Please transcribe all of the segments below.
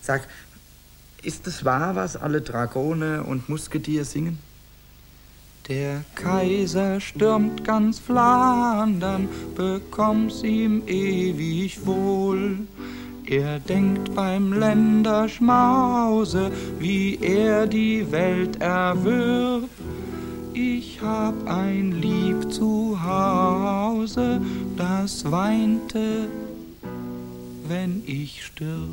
Sag, ist es wahr, was alle Dragone und Musketier singen? Der Kaiser stürmt ganz Flandern, bekommt's ihm ewig wohl. Er denkt beim Länderschmause, wie er die Welt erwirbt. Ich hab ein Lieb zu Hause, das weinte, wenn ich stirb.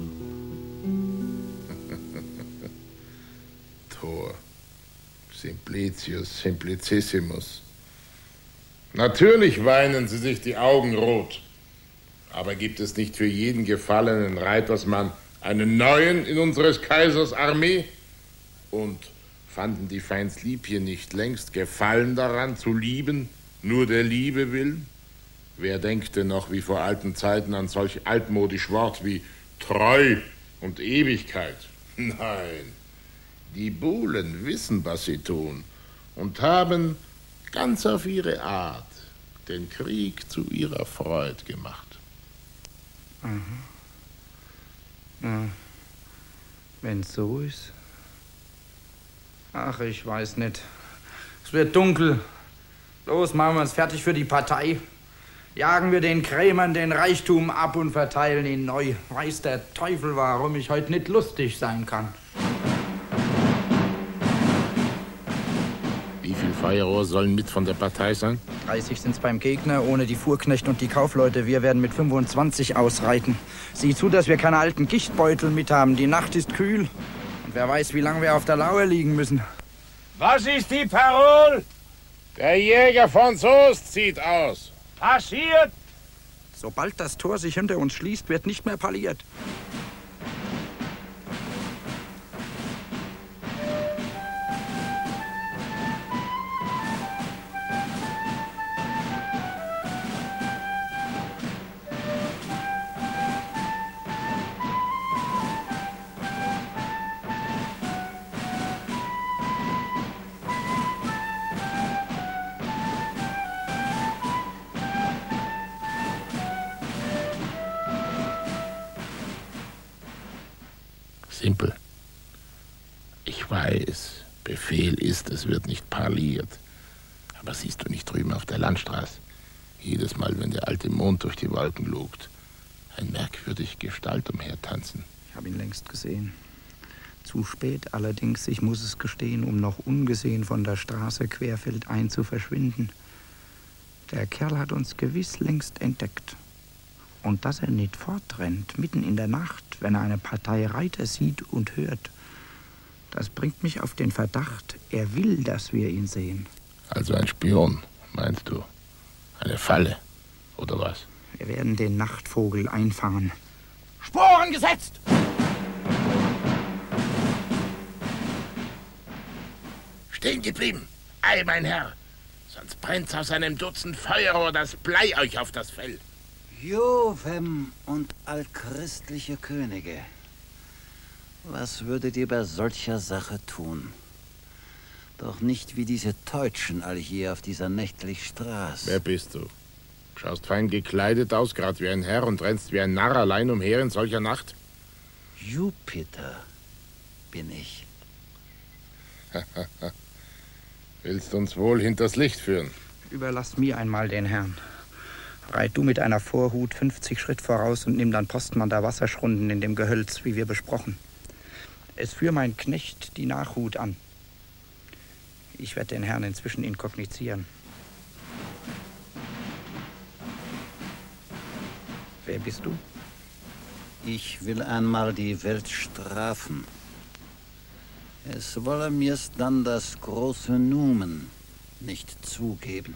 Tor. Simplicius, simplicissimus. Natürlich weinen sie sich die Augen rot. Aber gibt es nicht für jeden gefallenen Reitersmann einen neuen in unseres Kaisers Armee? Und fanden die Feindsliebchen nicht längst Gefallen daran zu lieben, nur der Liebe willen? Wer denkt denn noch wie vor alten Zeiten an solch altmodisch Wort wie Treu und Ewigkeit? Nein, die Buhlen wissen, was sie tun und haben ganz auf ihre Art den Krieg zu ihrer Freud gemacht. Ja, wenn's so ist. Ach, ich weiß nicht. Es wird dunkel. Los, machen wir uns fertig für die Partei. Jagen wir den Krämern den Reichtum ab und verteilen ihn neu. Weiß der Teufel, warum ich heute nicht lustig sein kann. Wie viel Feuerrohr sollen mit von der Partei sein? 30 sind's beim Gegner, ohne die Fuhrknechte und die Kaufleute. Wir werden mit 25 ausreiten. Sieh zu, dass wir keine alten Gichtbeutel mit haben. Die Nacht ist kühl. Und wer weiß, wie lange wir auf der Lauer liegen müssen. Was ist die Parole? Der Jäger von Soest zieht aus. Passiert? Sobald das Tor sich hinter uns schließt, wird nicht mehr parliert. Simpel. Ich weiß, Befehl ist, es wird nicht parliert. Aber siehst du nicht drüben auf der Landstraße? Jedes Mal, wenn der alte Mond durch die Wolken lugt, eine merkwürdige Gestalt umhertanzen. Ich habe ihn längst gesehen. Zu spät allerdings, ich muss es gestehen, um noch ungesehen von der Straße querfeldein zu verschwinden. Der Kerl hat uns gewiss längst entdeckt. Und dass er nicht fortrennt, mitten in der Nacht, wenn er eine Partei Reiter sieht und hört, das bringt mich auf den Verdacht, er will, dass wir ihn sehen. Also ein Spion, meinst du? Eine Falle, oder was? Wir werden den Nachtvogel einfangen. Sporen gesetzt! Stehen geblieben! Ei, mein Herr! Sonst brennt's aus einem Dutzend Feuerrohr das Blei euch auf das Fell. Jovem und allchristliche Könige, was würdet ihr bei solcher Sache tun? Doch nicht wie diese Teutschen all hier auf dieser nächtlichen Straße. Wer bist du? Schaust fein gekleidet aus, grad wie ein Herr, und rennst wie ein Narr allein umher in solcher Nacht? Jupiter bin ich. Willst uns wohl hinters Licht führen? Überlass mir einmal den Herrn. Reit du mit einer Vorhut 50 Schritt voraus und nimm dann Posten an der Wasserschrunden in dem Gehölz, wie wir besprochen. Es führ mein Knecht die Nachhut an. Ich werde den Herrn inzwischen inkognizieren. Wer bist du? Ich will einmal die Welt strafen. Es wolle mir's dann das große Numen nicht zugeben.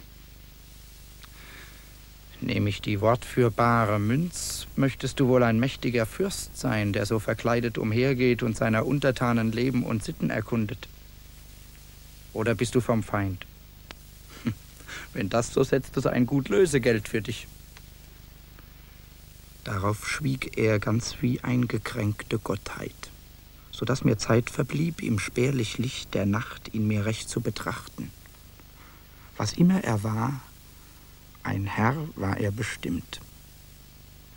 Nehme ich die Wort für bare Münz, möchtest du wohl ein mächtiger Fürst sein, der so verkleidet umhergeht und seiner Untertanen Leben und Sitten erkundet. Oder bist du vom Feind? Wenn das so, setzt es ein gut Lösegeld für dich. Darauf schwieg er ganz wie eingekränkte Gottheit, so dass mir Zeit verblieb, im spärlich Licht der Nacht ihn mir recht zu betrachten. Was immer er war, ein Herr war er bestimmt.